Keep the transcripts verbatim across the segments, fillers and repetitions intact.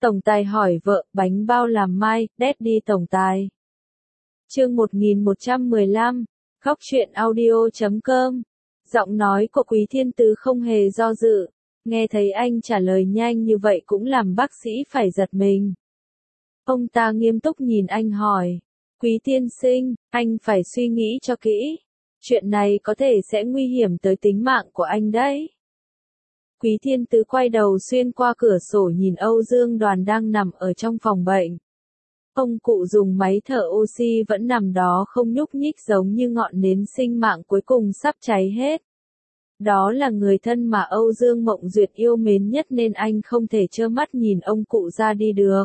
Tổng tài hỏi vợ, bánh bao làm mai, Daddy tổng tài. Chương một nghìn một trăm mười lăm, khóc chuyện audio chấm com. Giọng nói của Quý Thiên Tứ không hề do dự, nghe thấy anh trả lời nhanh như vậy cũng làm bác sĩ phải giật mình. Ông ta nghiêm túc nhìn anh hỏi, Quý tiên sinh, anh phải suy nghĩ cho kỹ. Chuyện này có thể sẽ nguy hiểm tới tính mạng của anh đấy. Quý Thiên Tứ quay đầu xuyên qua cửa sổ nhìn Âu Dương Đoàn đang nằm ở trong phòng bệnh. Ông cụ dùng máy thở oxy vẫn nằm đó không nhúc nhích giống như ngọn nến sinh mạng cuối cùng sắp cháy hết. Đó là người thân mà Âu Dương Mộng Duyệt yêu mến nhất nên anh không thể trơ mắt nhìn ông cụ ra đi được.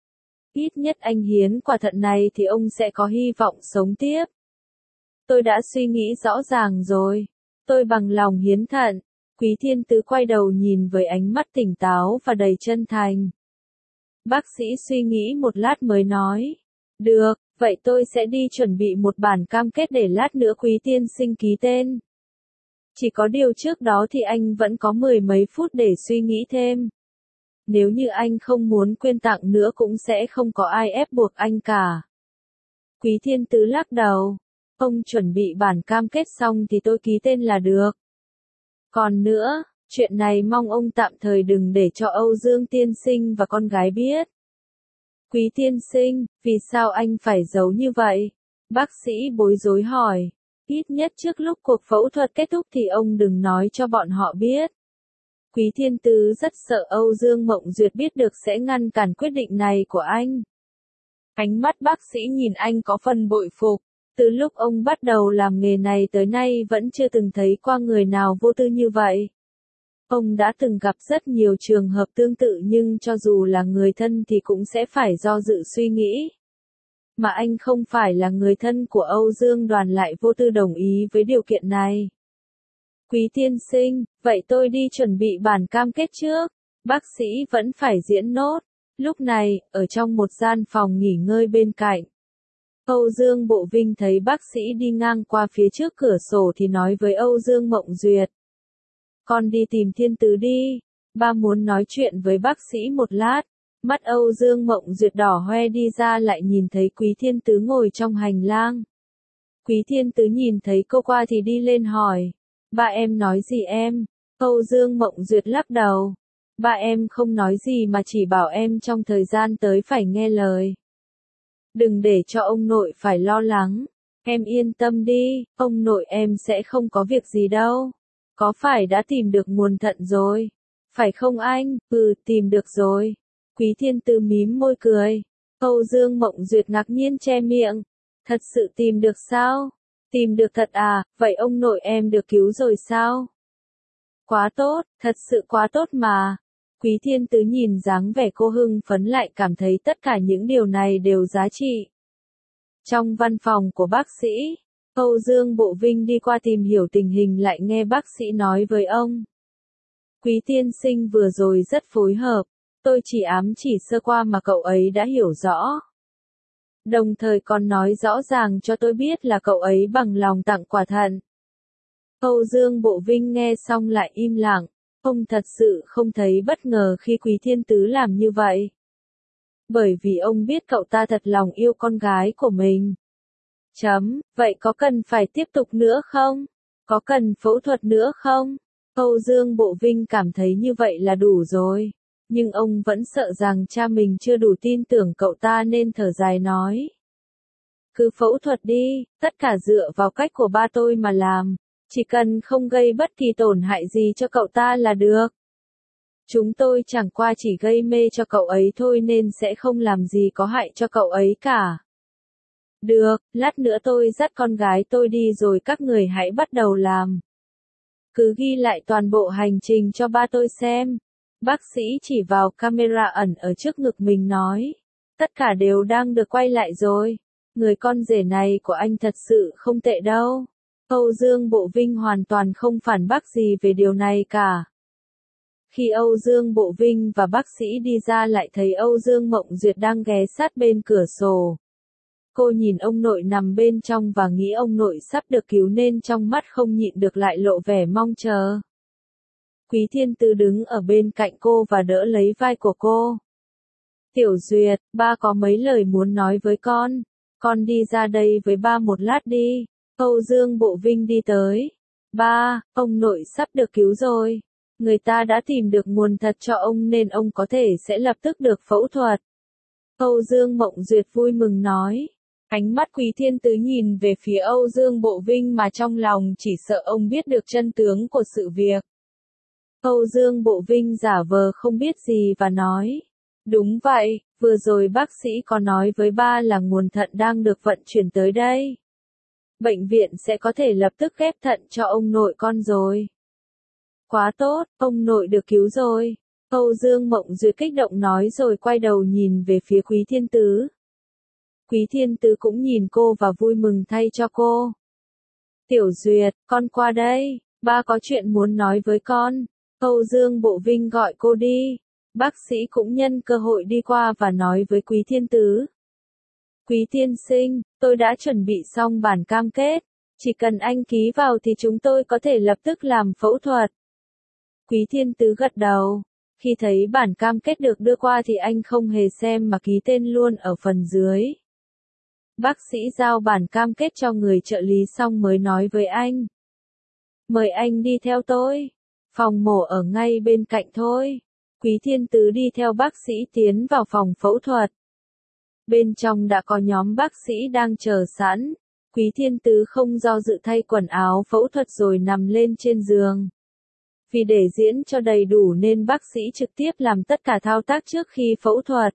Ít nhất anh hiến quả thận này thì ông sẽ có hy vọng sống tiếp. Tôi đã suy nghĩ rõ ràng rồi. Tôi bằng lòng hiến thận. Quý Thiên Tứ quay đầu nhìn với ánh mắt tỉnh táo và đầy chân thành. Bác sĩ suy nghĩ một lát mới nói. Được, vậy tôi sẽ đi chuẩn bị một bản cam kết để lát nữa Quý tiên sinh ký tên. Chỉ có điều trước đó thì anh vẫn có mười mấy phút để suy nghĩ thêm. Nếu như anh không muốn quyên tặng nữa cũng sẽ không có ai ép buộc anh cả. Quý Thiên Tứ lắc đầu. Ông chuẩn bị bản cam kết xong thì tôi ký tên là được. Còn nữa, chuyện này mong ông tạm thời đừng để cho Âu Dương tiên sinh và con gái biết. Quý tiên sinh, vì sao anh phải giấu như vậy? Bác sĩ bối rối hỏi. Ít nhất trước lúc cuộc phẫu thuật kết thúc thì ông đừng nói cho bọn họ biết. Quý Thiên Tứ rất sợ Âu Dương Mộng Duyệt biết được sẽ ngăn cản quyết định này của anh. Ánh mắt bác sĩ nhìn anh có phần bội phục. Từ lúc ông bắt đầu làm nghề này tới nay vẫn chưa từng thấy qua người nào vô tư như vậy. Ông đã từng gặp rất nhiều trường hợp tương tự nhưng cho dù là người thân thì cũng sẽ phải do dự suy nghĩ. Mà anh không phải là người thân của Âu Dương Đoàn lại vô tư đồng ý với điều kiện này. Quý tiên sinh, vậy tôi đi chuẩn bị bản cam kết trước. Bác sĩ vẫn phải diễn nốt. Lúc này, ở trong một gian phòng nghỉ ngơi bên cạnh. Âu Dương Bộ Vinh thấy bác sĩ đi ngang qua phía trước cửa sổ thì nói với Âu Dương Mộng Duyệt. Con đi tìm Thiên Tứ đi. Ba muốn nói chuyện với bác sĩ một lát. Mắt Âu Dương Mộng Duyệt đỏ hoe đi ra lại nhìn thấy Quý Thiên Tứ ngồi trong hành lang. Quý Thiên Tứ nhìn thấy cô qua thì đi lên hỏi. Ba em nói gì em? Âu Dương Mộng Duyệt lắc đầu. Ba em không nói gì mà chỉ bảo em trong thời gian tới phải nghe lời. Đừng để cho ông nội phải lo lắng. Em yên tâm đi, ông nội em sẽ không có việc gì đâu. Có phải đã tìm được nguồn thận rồi? Phải không anh? Ừ, tìm được rồi. Quý Thiên Tứ mím môi cười. Âu Dương Mộng Duyệt ngạc nhiên che miệng. Thật sự tìm được sao? Tìm được thật à, vậy ông nội em được cứu rồi sao? Quá tốt, thật sự quá tốt mà. Quý Thiên Tứ nhìn dáng vẻ cô hưng phấn lại cảm thấy tất cả những điều này đều giá trị. Trong văn phòng của bác sĩ, Âu Dương Bộ Vinh đi qua tìm hiểu tình hình lại nghe bác sĩ nói với ông. Quý tiên sinh vừa rồi rất phối hợp, tôi chỉ ám chỉ sơ qua mà cậu ấy đã hiểu rõ. Đồng thời còn nói rõ ràng cho tôi biết là cậu ấy bằng lòng tặng quả thận. Âu Dương Bộ Vinh nghe xong lại im lặng. Ông thật sự không thấy bất ngờ khi Quý Thiên Tứ làm như vậy. Bởi vì ông biết cậu ta thật lòng yêu con gái của mình. Chấm, vậy có cần phải tiếp tục nữa không? Có cần phẫu thuật nữa không? Âu Dương Bộ Vinh cảm thấy như vậy là đủ rồi. Nhưng ông vẫn sợ rằng cha mình chưa đủ tin tưởng cậu ta nên thở dài nói. Cứ phẫu thuật đi, tất cả dựa vào cách của ba tôi mà làm. Chỉ cần không gây bất kỳ tổn hại gì cho cậu ta là được. Chúng tôi chẳng qua chỉ gây mê cho cậu ấy thôi nên sẽ không làm gì có hại cho cậu ấy cả. Được, lát nữa tôi dắt con gái tôi đi rồi các người hãy bắt đầu làm. Cứ ghi lại toàn bộ hành trình cho ba tôi xem. Bác sĩ chỉ vào camera ẩn ở trước ngực mình nói. Tất cả đều đang được quay lại rồi. Người con rể này của anh thật sự không tệ đâu. Âu Dương Bộ Vinh hoàn toàn không phản bác gì về điều này cả. Khi Âu Dương Bộ Vinh và bác sĩ đi ra lại thấy Âu Dương Mộng Duyệt đang ghé sát bên cửa sổ. Cô nhìn ông nội nằm bên trong và nghĩ ông nội sắp được cứu nên trong mắt không nhịn được lại lộ vẻ mong chờ. Quý Thiên Tứ đứng ở bên cạnh cô và đỡ lấy vai của cô. Tiểu Duyệt, ba có mấy lời muốn nói với con. Con đi ra đây với ba một lát đi. Âu Dương Bộ Vinh đi tới. Ba, ông nội sắp được cứu rồi. Người ta đã tìm được nguồn thật cho ông nên ông có thể sẽ lập tức được phẫu thuật. Âu Dương Mộng Duyệt vui mừng nói. Ánh mắt Quý Thiên Tứ nhìn về phía Âu Dương Bộ Vinh mà trong lòng chỉ sợ ông biết được chân tướng của sự việc. Âu Dương Bộ Vinh giả vờ không biết gì và nói. Đúng vậy, vừa rồi bác sĩ có nói với ba là nguồn thận đang được vận chuyển tới đây. Bệnh viện sẽ có thể lập tức ghép thận cho ông nội con rồi. Quá tốt, ông nội được cứu rồi. Âu Dương Mộng Duyệt kích động nói rồi quay đầu nhìn về phía Quý Thiên Tứ. Quý Thiên Tứ cũng nhìn cô và vui mừng thay cho cô. Tiểu Duyệt, con qua đây, ba có chuyện muốn nói với con. Âu Dương Bộ Vinh gọi cô đi. Bác sĩ cũng nhân cơ hội đi qua và nói với Quý Thiên Tứ. Quý tiên sinh, tôi đã chuẩn bị xong bản cam kết. Chỉ cần anh ký vào thì chúng tôi có thể lập tức làm phẫu thuật. Quý Thiên Tứ gật đầu. Khi thấy bản cam kết được đưa qua thì anh không hề xem mà ký tên luôn ở phần dưới. Bác sĩ giao bản cam kết cho người trợ lý xong mới nói với anh. Mời anh đi theo tôi. Phòng mổ ở ngay bên cạnh thôi. Quý Thiên Tứ đi theo bác sĩ tiến vào phòng phẫu thuật. Bên trong đã có nhóm bác sĩ đang chờ sẵn. Quý Thiên Tứ không do dự thay quần áo phẫu thuật rồi nằm lên trên giường. Vì để diễn cho đầy đủ nên bác sĩ trực tiếp làm tất cả thao tác trước khi phẫu thuật.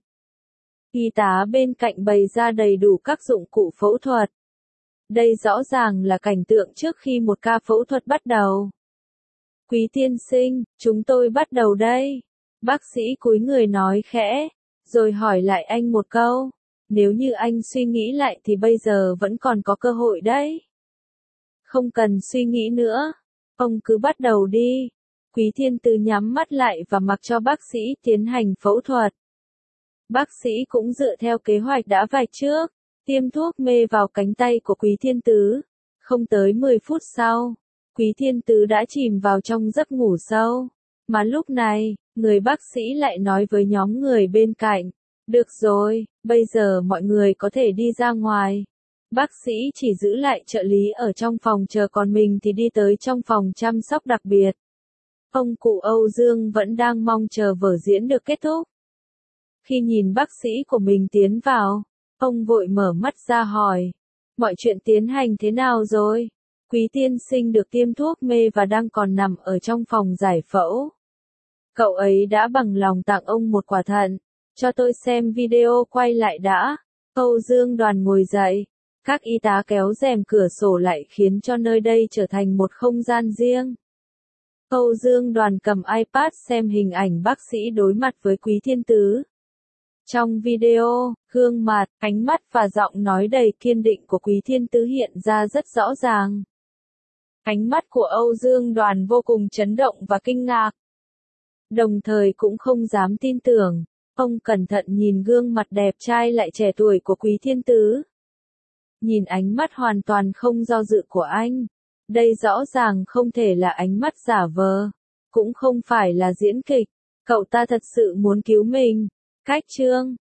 Y tá bên cạnh bày ra đầy đủ các dụng cụ phẫu thuật. Đây rõ ràng là cảnh tượng trước khi một ca phẫu thuật bắt đầu. Quý tiên sinh, chúng tôi bắt đầu đây. Bác sĩ cúi người nói khẽ, rồi hỏi lại anh một câu. Nếu như anh suy nghĩ lại thì bây giờ vẫn còn có cơ hội đấy. Không cần suy nghĩ nữa. Ông cứ bắt đầu đi. Quý Thiên Tứ nhắm mắt lại và mặc cho bác sĩ tiến hành phẫu thuật. Bác sĩ cũng dựa theo kế hoạch đã vạch trước, tiêm thuốc mê vào cánh tay của Quý Thiên Tứ. Không tới mười phút sau, Quý Thiên Tứ đã chìm vào trong giấc ngủ sâu. Mà lúc này, người bác sĩ lại nói với nhóm người bên cạnh. Được rồi, bây giờ mọi người có thể đi ra ngoài. Bác sĩ chỉ giữ lại trợ lý ở trong phòng chờ còn mình thì đi tới trong phòng chăm sóc đặc biệt. Ông cụ Âu Dương vẫn đang mong chờ vở diễn được kết thúc. Khi nhìn bác sĩ của mình tiến vào, ông vội mở mắt ra hỏi. Mọi chuyện tiến hành thế nào rồi? Quý tiên sinh được tiêm thuốc mê và đang còn nằm ở trong phòng giải phẫu. Cậu ấy đã bằng lòng tặng ông một quả thận. Cho tôi xem video quay lại đã. Âu Dương Đoàn ngồi dậy. Các y tá kéo rèm cửa sổ lại khiến cho nơi đây trở thành một không gian riêng. Âu Dương Đoàn cầm iPad xem hình ảnh bác sĩ đối mặt với Quý Thiên Tứ. Trong video, gương mặt, ánh mắt và giọng nói đầy kiên định của Quý Thiên Tứ hiện ra rất rõ ràng. Ánh mắt của Âu Dương Đoàn vô cùng chấn động và kinh ngạc. Đồng thời cũng không dám tin tưởng. Ông cẩn thận nhìn gương mặt đẹp trai lại trẻ tuổi của Quý Thiên Tứ. Nhìn ánh mắt hoàn toàn không do dự của anh. Đây rõ ràng không thể là ánh mắt giả vờ. Cũng không phải là diễn kịch. Cậu ta thật sự muốn cứu mình. Cách chương